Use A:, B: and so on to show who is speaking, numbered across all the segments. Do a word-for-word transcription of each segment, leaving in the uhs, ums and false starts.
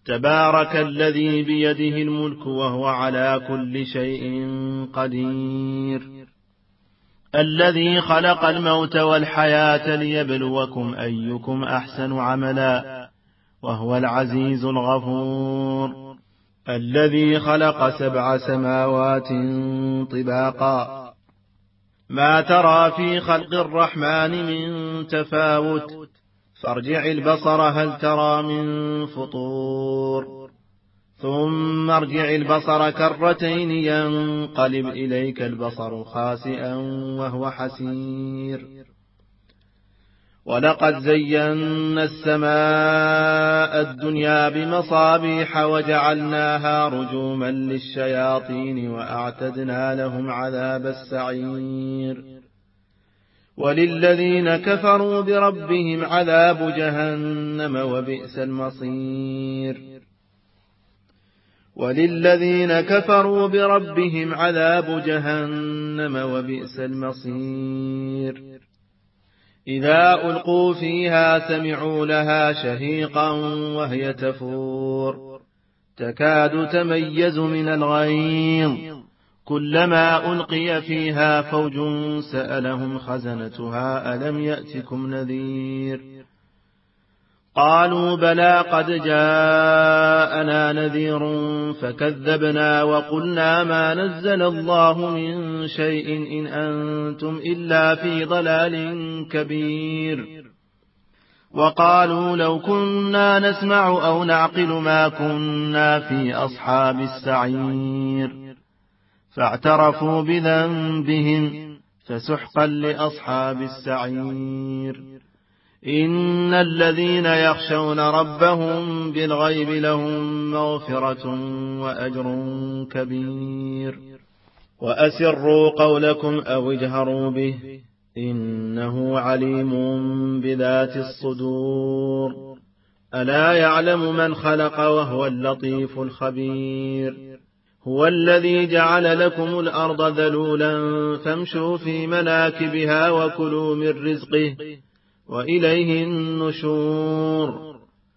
A: تبارك الذي بيده الملك وهو على كل شيء قدير الذي خلق الموت والحياة ليبلوكم أيكم أحسن عملا وهو العزيز الغفور الذي خلق سبع سماوات طباقا ما ترى في خلق الرحمن من تفاوت فارجع البصر هل ترى من فطور ثم ارجع البصر كرتين ينقلب إليك البصر خاسئا وهو حسير ولقد زينا السماء الدنيا بمصابيح وجعلناها رجوما للشياطين وأعتدنا لهم عذاب السعير وللذين كفروا بربهم عذاب جهنم وبئس المصير وللذين كفروا بربهم عذاب جهنم وبئس المصير إذا ألقوا فيها سمعوا لها شهيقا وهي تفور تكاد تميز من الغيظ كلما ألقي فيها فوج سألهم خزنتها ألم يأتكم نذير قالوا بلى قد جاءنا نذير فكذبنا وقلنا ما نزل الله من شيء إن أنتم إلا في ضلال كبير وقالوا لو كنا نسمع أو نعقل ما كنا في أصحاب السعير فاعترفوا بذنبهم فسحقا لأصحاب السعير إن الذين يخشون ربهم بالغيب لهم مغفرة وأجر كبير وأسروا قولكم أو اجهروا به إنه عليم بذات الصدور ألا يعلم من خلق وهو اللطيف الخبير هو الذي جعل لكم الأرض ذلولا فامشوا في مناكبها وكلوا من رزقه وإليه النشور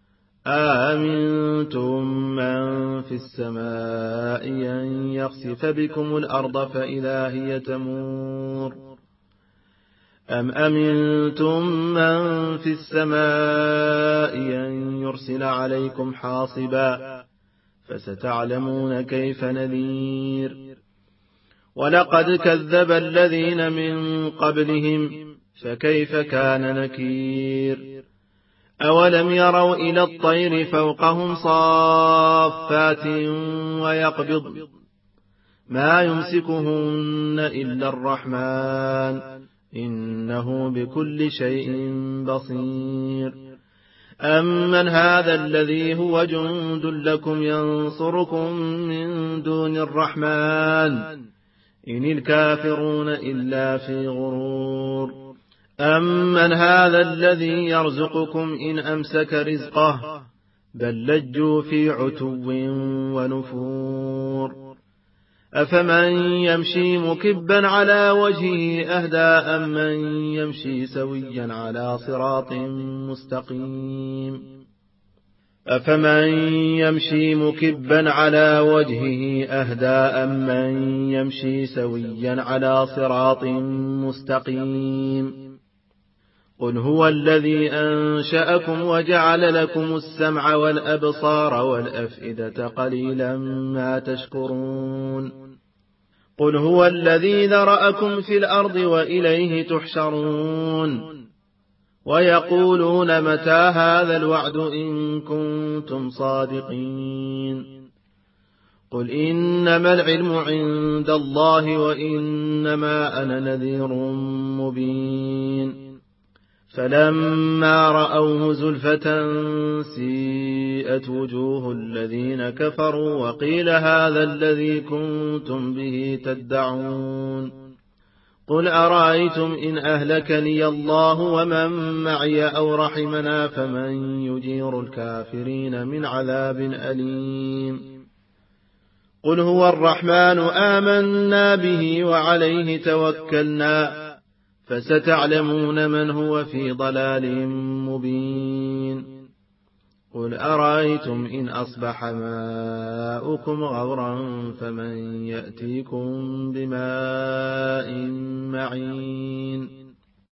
A: آمنتم من في السماء أن يخسف بكم الأرض فإذا هي تمور أم أمنتم من في السماء أن يرسل عليكم حاصبا فستعلمون كيف نذير ولقد كذب الذين من قبلهم فكيف كان نكير أولم يروا إلى الطير فوقهم صافات ويقبض ما يمسكهن إلا الرحمن إنه بكل شيء بصير أمن هذا الذي هو جند لكم ينصركم من دون الرحمن إن الكافرون إلا في غرور أمن هذا الذي يرزقكم إن أمسك رزقه بل لجوا في عتو ونفور أفمن يمشي مكبا على وجهه أهدى أم من يمشي سويا على صراط مستقيم أفمن يمشي مكبا على وجهه أهدى أم من يمشي سويا على صراط مستقيم قل هو الذي أنشأكم وجعل لكم السمع والأبصار والأفئدة قليلا ما تشكرون قل هو الذي ذرأكم في الأرض وإليه تحشرون ويقولون متى هذا الوعد إن كنتم صادقين قل إنما العلم عند الله وإنما أنا نذير مبين فلما رأوه زلفة سيئت وجوه الذين كفروا وقيل هذا الذي كنتم به تدعون قل أرأيتم إن أهلكني الله ومن معي أو رحمنا فمن يجير الكافرين من عذاب أليم قل هو الرحمن آمنا به وعليه توكلنا فستعلمون من هو في ضلال مبين قل أرأيتم إن أصبح ماؤكم غورا فمن يأتيكم بماء معين